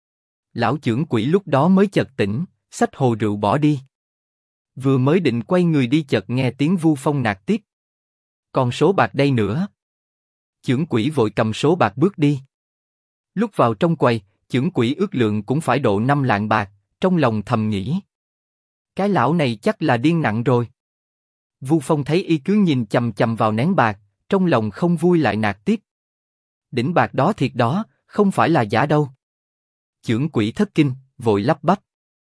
Lão chưởng quỷ lúc đó mới chợt tỉnh, xách hồ rượu bỏ đi. Vừa mới định quay người đi chợt nghe tiếng Vu Phong nạt tiếp: còn số bạc đây nữa. Chưởng quỷ vội cầm số bạc bước đi. Lúc vào trong quầy, chưởng quỷ ước lượng cũng phải độ 5 lạng bạc, trong lòng thầm nghĩ: cái lão này chắc là điên nặng rồi. Vu Phong thấy y cứ nhìn chằm chằm vào nén bạc, trong lòng không vui lại nạt tiếp: đỉnh bạc đó thiệt đó, không phải là giả đâu. Chưởng quỷ thất kinh, vội lắp bắp: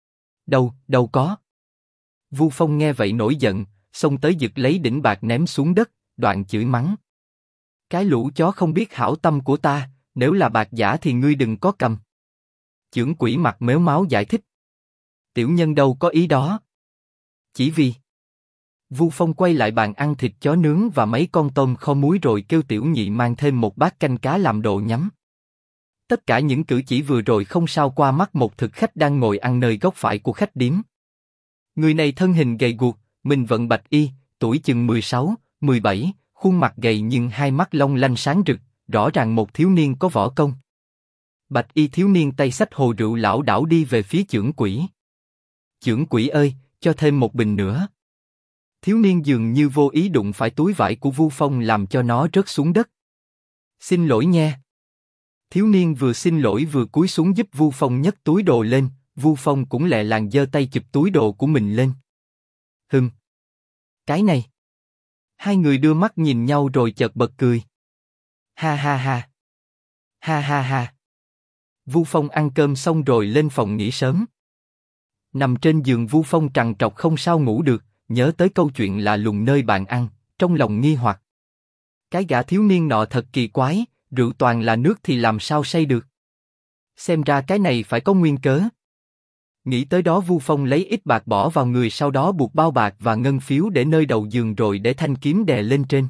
đâu có. Vu Phong nghe vậy nổi giận, xông tới giật lấy đỉnh bạc ném xuống đất, đoạn chửi mắng: cái lũ chó không biết hảo tâm của ta, nếu là bạc giả thì ngươi đừng có cầm. Chưởng quỷ mặt méo máu giải thích: tiểu nhân đâu có ý đó. Chỉ vì... Vu Phong quay lại bàn ăn thịt chó nướng và mấy con tôm kho muối rồi kêu tiểu nhị mang thêm một bát canh cá làm đồ nhắm. Tất cả những cử chỉ vừa rồi không sao qua mắt một thực khách đang ngồi ăn nơi góc phải của khách điếm. Người này thân hình gầy guộc, mình vận bạch y, tuổi chừng 16, 17, khuôn mặt gầy nhưng hai mắt long lanh sáng rực, rõ ràng một thiếu niên có võ công. Bạch y thiếu niên tay xách hồ rượu lảo đảo đi về phía chưởng quỷ. Chưởng quỷ ơi, cho thêm một bình nữa. Thiếu niên dường như vô ý đụng phải túi vải của Vu Phong làm cho nó rớt xuống đất. Xin lỗi nha. Thiếu niên vừa xin lỗi vừa cúi xuống giúp Vu Phong nhấc túi đồ lên. Vu Phong cũng lẹ làng giơ tay chụp túi đồ của mình lên. Cái này. Hai người đưa mắt nhìn nhau rồi chợt bật cười. Ha ha ha. Ha ha ha. Vu Phong ăn cơm xong rồi lên phòng nghỉ sớm. Nằm trên giường Vu Phong trằn trọc không sao ngủ được, nhớ tới câu chuyện lạ lùng nơi bàn ăn, trong lòng nghi hoặc. Cái gã thiếu niên nọ thật kỳ quái, rượu toàn là nước thì làm sao say được. Xem ra cái này phải có nguyên cớ. Nghĩ tới đó Vu Phong lấy ít bạc bỏ vào người, sau đó buộc bao bạc và ngân phiếu để nơi đầu giường rồi để thanh kiếm đè lên trên.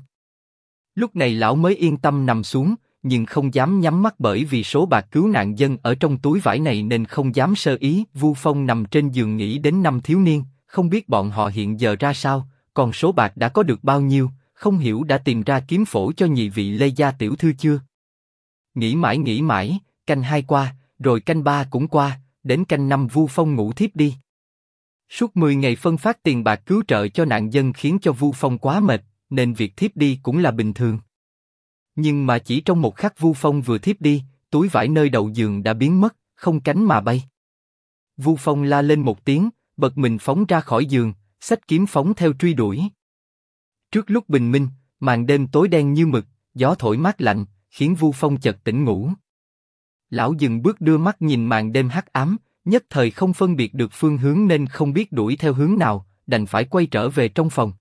Lúc này lão mới yên tâm nằm xuống, nhưng không dám nhắm mắt bởi vì số bạc cứu nạn dân ở trong túi vải này nên không dám sơ ý. Vu Phong nằm trên giường nghĩ đến 5 thiếu niên, không biết bọn họ hiện giờ ra sao, còn số bạc đã có được bao nhiêu, không hiểu đã tìm ra kiếm phổ cho nhị vị Lê gia tiểu thư chưa. Nghĩ mãi, canh 2 qua, rồi canh 3 cũng qua, đến canh 5 Vu Phong ngủ thiếp đi. Suốt 10 ngày phân phát tiền bạc cứu trợ cho nạn dân khiến cho Vu Phong quá mệt, nên việc thiếp đi cũng là bình thường. Nhưng mà chỉ trong một khắc Vu Phong vừa thiếp đi, túi vải nơi đầu giường đã biến mất, không cánh mà bay. Vu Phong la lên một tiếng, bật mình phóng ra khỏi giường, xách kiếm phóng theo truy đuổi. Trước lúc bình minh, màn đêm tối đen như mực, gió thổi mát lạnh, khiến Vu Phong chợt tỉnh ngủ. Lão dừng bước đưa mắt nhìn màn đêm hắc ám, nhất thời không phân biệt được phương hướng nên không biết đuổi theo hướng nào, đành phải quay trở về trong phòng.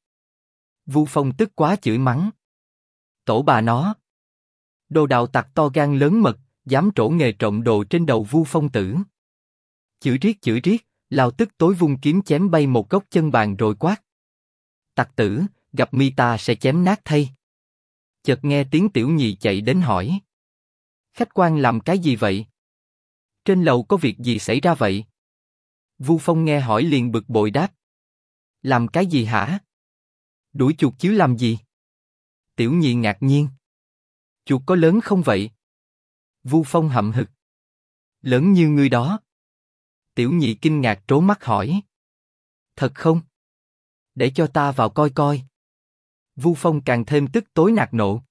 Vu Phong tức quá chửi mắng: tổ bà nó! Đồ đạo tặc to gan lớn mật, dám trổ nghề trộm đồ trên đầu Vu Phong tử. Chửi riết, lao tức tối vung kiếm chém bay một góc chân bàn rồi quát: tặc tử, gặp mi ta sẽ chém nát thay. Chợt nghe tiếng tiểu nhị chạy đến hỏi: khách quan làm cái gì vậy? Trên lầu có việc gì xảy ra vậy? Vu Phong nghe hỏi liền bực bội đáp: làm cái gì hả? Đuổi chuột chứ làm gì? Tiểu nhị ngạc nhiên: chuột có lớn không vậy? Vu Phong hậm hực: lớn như ngươi đó. Tiểu nhị kinh ngạc trố mắt hỏi: thật không? Để cho ta vào coi coi. Vu Phong càng thêm tức tối nạt nộ: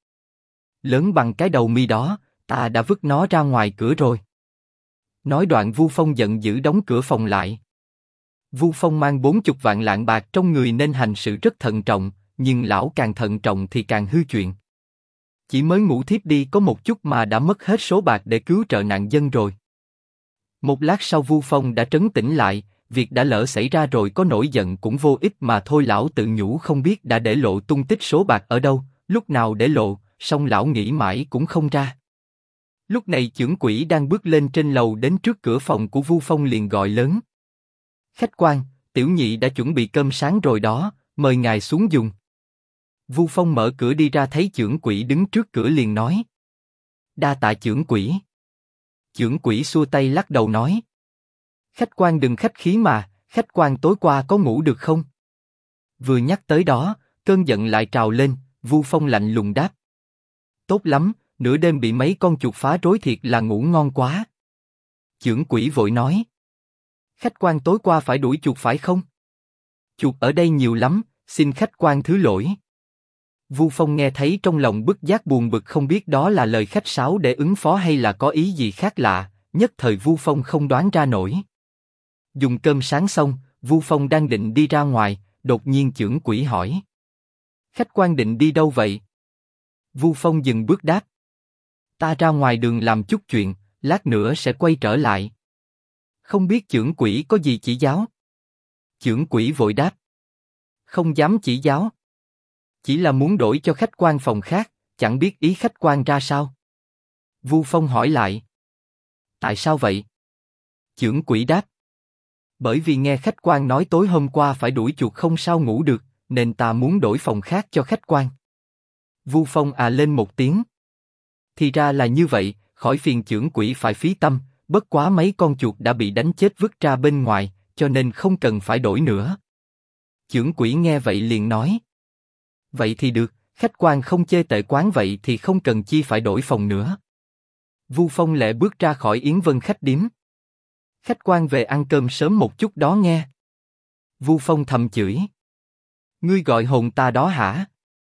lớn bằng cái đầu mi đó, ta đã vứt nó ra ngoài cửa rồi. Nói đoạn Vu Phong giận dữ đóng cửa phòng lại. Vu Phong mang 40 vạn lạng bạc trong người nên hành sự rất thận trọng, nhưng lão càng thận trọng thì càng hư chuyện. Chỉ mới ngủ thiếp đi có một chút mà đã mất hết số bạc để cứu trợ nạn dân rồi. Một lát sau Vu Phong đã trấn tĩnh lại, việc đã lỡ xảy ra rồi có nổi giận cũng vô ích mà thôi. Lão tự nhủ không biết đã để lộ tung tích số bạc ở đâu, lúc nào để lộ, song lão nghĩ mãi cũng không ra. Lúc này chưởng quỹ đang bước lên trên lầu đến trước cửa phòng của Vu Phong liền gọi lớn. Khách quan, tiểu nhị đã chuẩn bị cơm sáng rồi đó, mời ngài xuống dùng. Vu Phong mở cửa đi ra thấy chưởng quỹ đứng trước cửa liền nói. Đa tạ chưởng quỹ. Chưởng quỹ xua tay lắc đầu nói. Khách quan đừng khách khí mà, khách quan tối qua có ngủ được không? Vừa nhắc tới đó, cơn giận lại trào lên, Vu Phong lạnh lùng đáp. Tốt lắm, nửa đêm bị mấy con chuột phá rối thiệt là ngủ ngon quá. Chưởng quỹ vội nói. Khách quan tối qua phải đuổi chuột phải không? Chuột ở đây nhiều lắm, xin khách quan thứ lỗi. Vu Phong nghe thấy trong lòng bức giác buồn bực không biết đó là lời khách sáo để ứng phó hay là có ý gì khác lạ, nhất thời Vu Phong không đoán ra nổi. Dùng cơm sáng xong, Vu Phong đang định đi ra ngoài, đột nhiên chưởng quỹ hỏi. Khách quan định đi đâu vậy? Vu Phong dừng bước đáp. Ta ra ngoài đường làm chút chuyện, lát nữa sẽ quay trở lại. Không biết chưởng quỹ có gì chỉ giáo? Chưởng quỹ vội đáp. Không dám chỉ giáo. Chỉ là muốn đổi cho khách quan phòng khác, chẳng biết ý khách quan ra sao. Vu Phong hỏi lại. Tại sao vậy? Chưởng quỹ đáp. Bởi vì nghe khách quan nói tối hôm qua phải đuổi chuột không sao ngủ được, nên ta muốn đổi phòng khác cho khách quan. Vu Phong à lên một tiếng. Thì ra là như vậy, khỏi phiền chưởng quỹ phải phí tâm, bất quá mấy con chuột đã bị đánh chết vứt ra bên ngoài, cho nên không cần phải đổi nữa. Chưởng quỹ nghe vậy liền nói. Vậy thì được, khách quan không chê tệ quán vậy thì không cần chi phải đổi phòng nữa. Vu Phong lẹ bước ra khỏi Yến Vân khách điếm. Khách quan về ăn cơm sớm một chút đó nghe. Vu Phong thầm chửi. Ngươi gọi hồn ta đó hả?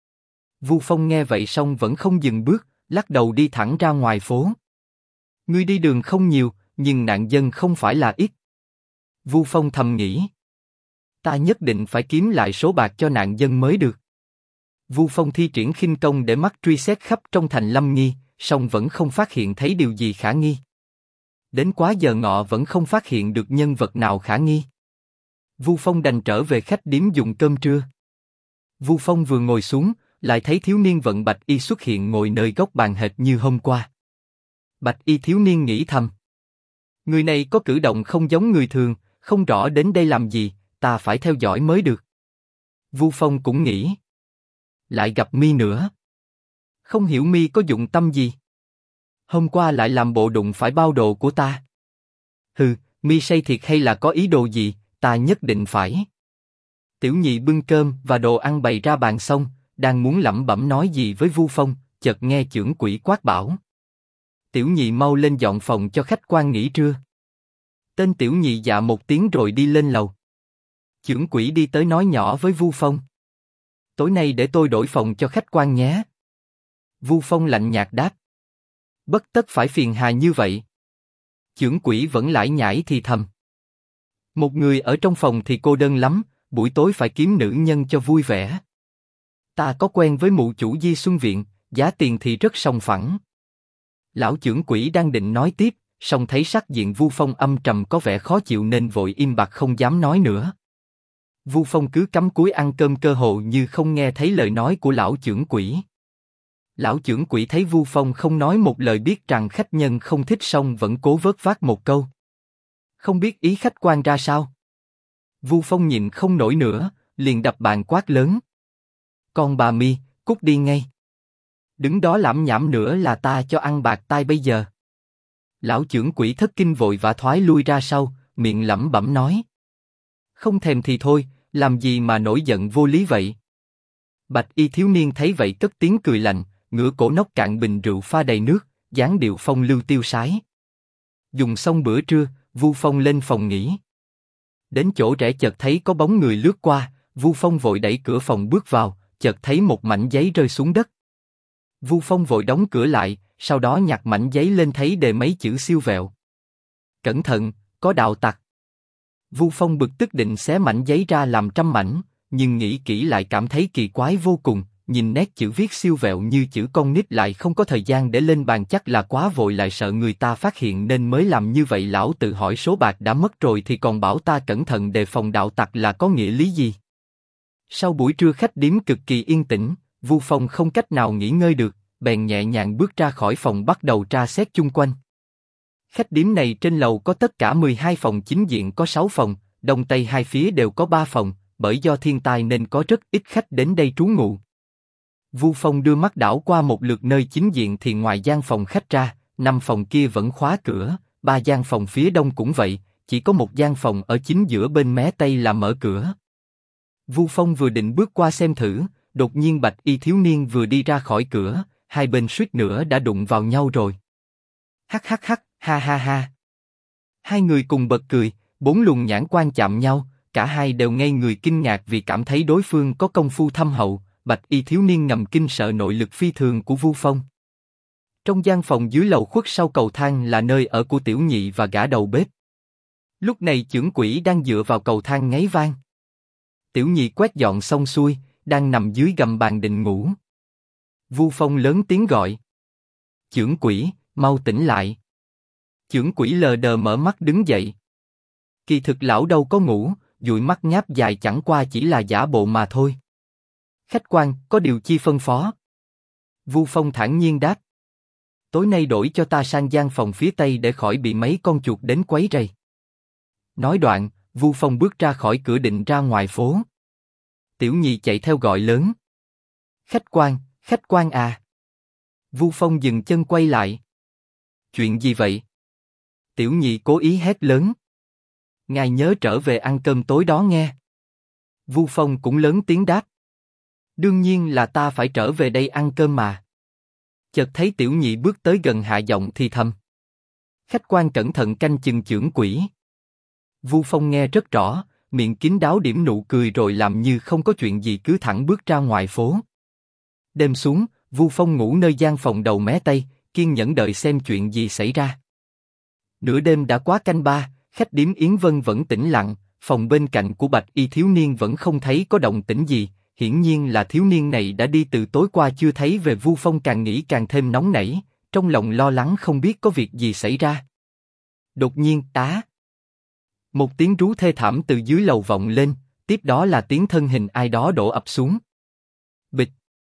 Vu Phong nghe vậy xong vẫn không dừng bước, lắc đầu đi thẳng ra ngoài phố. Ngươi đi đường không nhiều, nhưng nạn dân không phải là ít. Vu Phong thầm nghĩ. Ta nhất định phải kiếm lại số bạc cho nạn dân mới được. Vu Phong thi triển khinh công để mắt truy xét khắp trong thành Lâm Nghi, song vẫn không phát hiện thấy điều gì khả nghi. Đến quá giờ ngọ vẫn không phát hiện được nhân vật nào khả nghi. Vu Phong đành trở về khách điếm dùng cơm trưa. Vu Phong vừa ngồi xuống, lại thấy thiếu niên vận bạch y xuất hiện ngồi nơi góc bàn hệt như hôm qua. Bạch y thiếu niên nghĩ thầm. Người này có cử động không giống người thường, không rõ đến đây làm gì, ta phải theo dõi mới được. Vu Phong cũng nghĩ. Lại gặp mi nữa. Không hiểu mi có dụng tâm gì. Hôm qua lại làm bộ đụng phải bao đồ của ta. Hừ, mi say thiệt hay là có ý đồ gì, ta nhất định phải. Tiểu nhị bưng cơm và đồ ăn bày ra bàn xong, đang muốn lẩm bẩm nói gì với Vu Phong, chợt nghe chưởng quỹ quát bảo. Tiểu nhị mau lên dọn phòng cho khách quan nghỉ trưa. Tên tiểu nhị dạ một tiếng rồi đi lên lầu. Chưởng quỹ đi tới nói nhỏ với Vu Phong. Tối nay để tôi đổi phòng cho khách quan nhé. Vu Phong lạnh nhạt đáp. Bất tất phải phiền hà như vậy. Chưởng quỹ vẫn lải nhải thì thầm. Một người ở trong phòng thì cô đơn lắm, buổi tối phải kiếm nữ nhân cho vui vẻ. Ta có quen với mụ chủ Di Xuân Viện, giá tiền thì rất sòng phẳng. Lão chưởng quỹ đang định nói tiếp, song thấy sắc diện Vu Phong âm trầm có vẻ khó chịu nên vội im bặt không dám nói nữa. Vu Phong cứ cắm cúi ăn cơm cơ hồ như không nghe thấy lời nói của lão chưởng quỹ. Lão chưởng quỹ thấy Vu Phong không nói một lời biết rằng khách nhân không thích song vẫn cố vớt vát một câu. Không biết ý khách quan ra sao? Vu Phong nhìn không nổi nữa, liền đập bàn quát lớn. Con bà mi, cút đi ngay. Đứng đó lảm nhảm nữa là ta cho ăn bạc tai bây giờ. Lão chưởng quỹ thất kinh vội vã thoái lui ra sau, miệng lẩm bẩm nói. Không thèm thì thôi, làm gì mà nổi giận vô lý vậy? Bạch y thiếu niên thấy vậy cất tiếng cười lạnh, ngửa cổ nốc cạn bình rượu pha đầy nước, dáng điệu phong lưu tiêu sái. Dùng xong bữa trưa, Vu Phong lên phòng nghỉ. Đến chỗ rẽ chợt thấy có bóng người lướt qua, Vu Phong vội đẩy cửa phòng bước vào, chợt thấy một mảnh giấy rơi xuống đất. Vu Phong vội đóng cửa lại, sau đó nhặt mảnh giấy lên thấy đề mấy chữ siêu vẹo. Cẩn thận, có đạo tặc. Vu Phong bực tức định xé mảnh giấy ra làm trăm mảnh, nhưng nghĩ kỹ lại cảm thấy kỳ quái vô cùng. Nhìn nét chữ viết siêu vẹo như chữ con nít lại không có thời gian để lên bàn chắc là quá vội lại sợ người ta phát hiện nên mới làm như vậy. Lão tự hỏi số bạc đã mất rồi thì còn bảo ta cẩn thận đề phòng đạo tặc là có nghĩa lý gì? Sau buổi trưa khách điếm cực kỳ yên tĩnh, Vu Phong không cách nào nghỉ ngơi được, bèn nhẹ nhàng bước ra khỏi phòng bắt đầu tra xét chung quanh. Khách điếm này trên lầu có tất cả 12 phòng, chính diện có 6 phòng, đông tây hai phía đều có 3 phòng, bởi do thiên tai nên có rất ít khách đến đây trú ngụ. Vu Phong đưa mắt đảo qua một lượt nơi chính diện thì ngoài gian phòng khách ra, 5 phòng kia vẫn khóa cửa, 3 gian phòng phía đông cũng vậy, chỉ có một gian phòng ở chính giữa bên mé tây là mở cửa. Vu Phong vừa định bước qua xem thử, đột nhiên bạch y thiếu niên vừa đi ra khỏi cửa, hai bên suýt nữa đã đụng vào nhau rồi. Hắc hắc hắc, ha ha ha. Hai người cùng bật cười, bốn luồng nhãn quan chạm nhau, cả hai đều ngây người kinh ngạc vì cảm thấy đối phương có công phu thâm hậu. Bạch y thiếu niên ngầm kinh sợ nội lực phi thường của Vu Phong. Trong gian phòng dưới lầu khuất sau cầu thang là nơi ở của tiểu nhị và gã đầu bếp. Lúc này chưởng quỷ đang dựa vào cầu thang ngáy vang. Tiểu nhị quét dọn xong xuôi, đang nằm dưới gầm bàn định ngủ. Vu Phong lớn tiếng gọi. Chưởng quỷ, mau tỉnh lại. Chưởng quỷ lờ đờ mở mắt đứng dậy. Kỳ thực lão đâu có ngủ, dụi mắt nháp dài chẳng qua chỉ là giả bộ mà thôi. Khách quan, có điều chi phân phó? Vu Phong thản nhiên đáp. Tối nay đổi cho ta sang gian phòng phía tây để khỏi bị mấy con chuột đến quấy rầy. Nói đoạn, Vu Phong bước ra khỏi cửa định ra ngoài phố. Tiểu nhị chạy theo gọi lớn. Khách quan à. Vu Phong dừng chân quay lại. Chuyện gì vậy? Tiểu nhị cố ý hét lớn. Ngài nhớ trở về ăn cơm tối đó nghe. Vu Phong cũng lớn tiếng đáp. Đương nhiên là ta phải trở về đây ăn cơm mà. Chợt thấy tiểu nhị bước tới gần hạ giọng thì thầm. Khách quan cẩn thận canh chừng chưởng quỷ. Vu Phong nghe rất rõ, miệng kín đáo điểm nụ cười rồi làm như không có chuyện gì cứ thẳng bước ra ngoài phố. Đêm xuống, Vu Phong ngủ nơi gian phòng đầu mé tây, kiên nhẫn đợi xem chuyện gì xảy ra. Nửa đêm đã quá canh ba, khách điếm Yến Vân vẫn tĩnh lặng, phòng bên cạnh của bạch y thiếu niên vẫn không thấy có động tĩnh gì. Hiển nhiên là thiếu niên này đã đi từ tối qua chưa thấy về. Vu Phong càng nghĩ càng thêm nóng nảy, trong lòng lo lắng không biết có việc gì xảy ra. Đột nhiên, một tiếng rú thê thảm từ dưới lầu vọng lên, tiếp đó là tiếng thân hình ai đó đổ ập xuống. Bịch.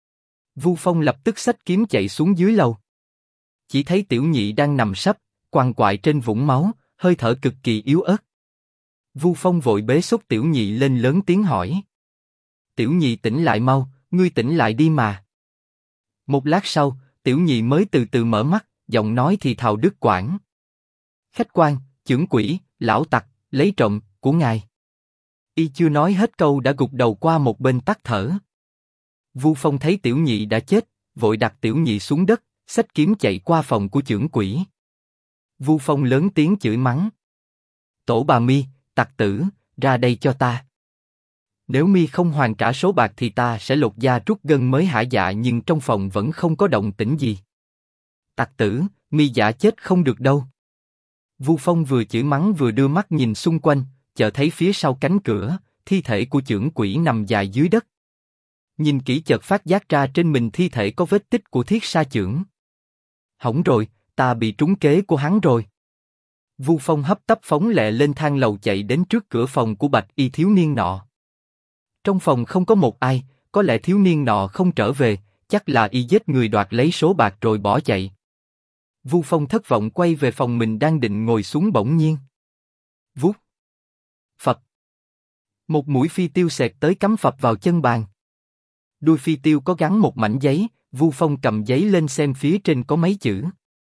Vu Phong lập tức xách kiếm chạy xuống dưới lầu. Chỉ thấy tiểu nhị đang nằm sấp, quằn quại trên vũng máu, hơi thở cực kỳ yếu ớt. Vu Phong vội bế xúc tiểu nhị lên lớn tiếng hỏi. Tiểu nhị tỉnh lại mau, ngươi tỉnh lại đi mà. Một lát sau, tiểu nhị mới từ từ mở mắt, giọng nói thì thào đứt quãng. Khách quan, chưởng quỷ, lão tặc, lấy trộm của ngài. Y chưa nói hết câu đã gục đầu qua một bên tắt thở. Vu Phong thấy tiểu nhị đã chết, vội đặt tiểu nhị xuống đất, xách kiếm chạy qua phòng của chưởng quỷ. Vu Phong lớn tiếng chửi mắng. Tổ bà Mi, tặc tử, ra đây cho ta. Nếu Mi không hoàn trả số bạc thì ta sẽ lột da trút gân mới hả dạ, nhưng trong phòng vẫn không có động tĩnh gì. Tặc tử, Mi giả chết không được đâu. Vu Phong vừa chửi mắng vừa đưa mắt nhìn xung quanh, chợt thấy phía sau cánh cửa, thi thể của chưởng quỷ nằm dài dưới đất. Nhìn kỹ chợt phát giác ra trên mình thi thể có vết tích của thiết sa chưởng. Hỏng rồi, ta bị trúng kế của hắn rồi. Vu Phong hấp tấp phóng lẹ lên thang lầu chạy đến trước cửa phòng của bạch y thiếu niên nọ. Trong phòng không có một ai, có lẽ thiếu niên nọ không trở về, chắc là y giết người đoạt lấy số bạc rồi bỏ chạy. Vu Phong thất vọng quay về phòng mình đang định ngồi xuống bỗng nhiên. Vút. Phập. Một mũi phi tiêu xẹt tới cắm phập vào chân bàn. Đuôi phi tiêu có gắn một mảnh giấy, Vu Phong cầm giấy lên xem phía trên có mấy chữ.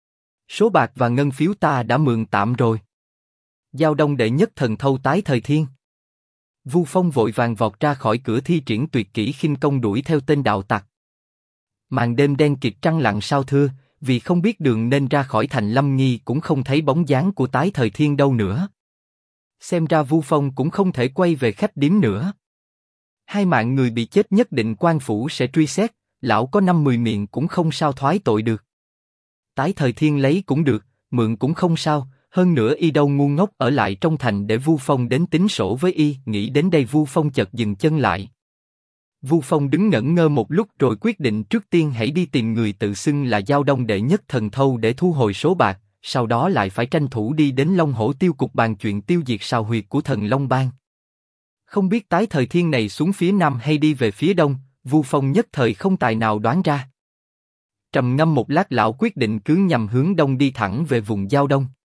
Số bạc và ngân phiếu ta đã mượn tạm rồi. Giao Đông đệ nhất thần thâu tái thời thiên. Vu Phong vội vàng vọt ra khỏi cửa thi triển tuyệt kỹ khinh công đuổi theo tên đạo tặc. Màn đêm đen kịt trăng lặng sao thưa, vì không biết đường nên ra khỏi thành Lâm Nghi cũng không thấy bóng dáng của tái thời thiên đâu nữa. Xem ra Vu Phong cũng không thể quay về khách điếm nữa. Hai mạng người bị chết nhất định quan phủ sẽ truy xét, lão có 50 miệng cũng không sao thoái tội được. Tái thời thiên lấy cũng được, mượn cũng không sao, hơn nữa y đâu ngu ngốc ở lại trong thành để Vu Phong đến tính sổ với y. Nghĩ đến đây Vu Phong chợt dừng chân lại. Vu Phong đứng ngẩn ngơ một lúc rồi quyết định trước tiên hãy đi tìm người tự xưng là Giao Đông đệ nhất thần thâu để thu hồi số bạc, sau đó lại phải tranh thủ đi đến Long Hổ tiêu cục bàn chuyện tiêu diệt sào huyệt của thần Long Bang. Không biết tái thời thiên này xuống phía nam hay đi về phía đông, Vu Phong nhất thời không tài nào đoán ra. Trầm ngâm một lát lão quyết định cứ nhằm hướng đông đi thẳng về vùng giao đông.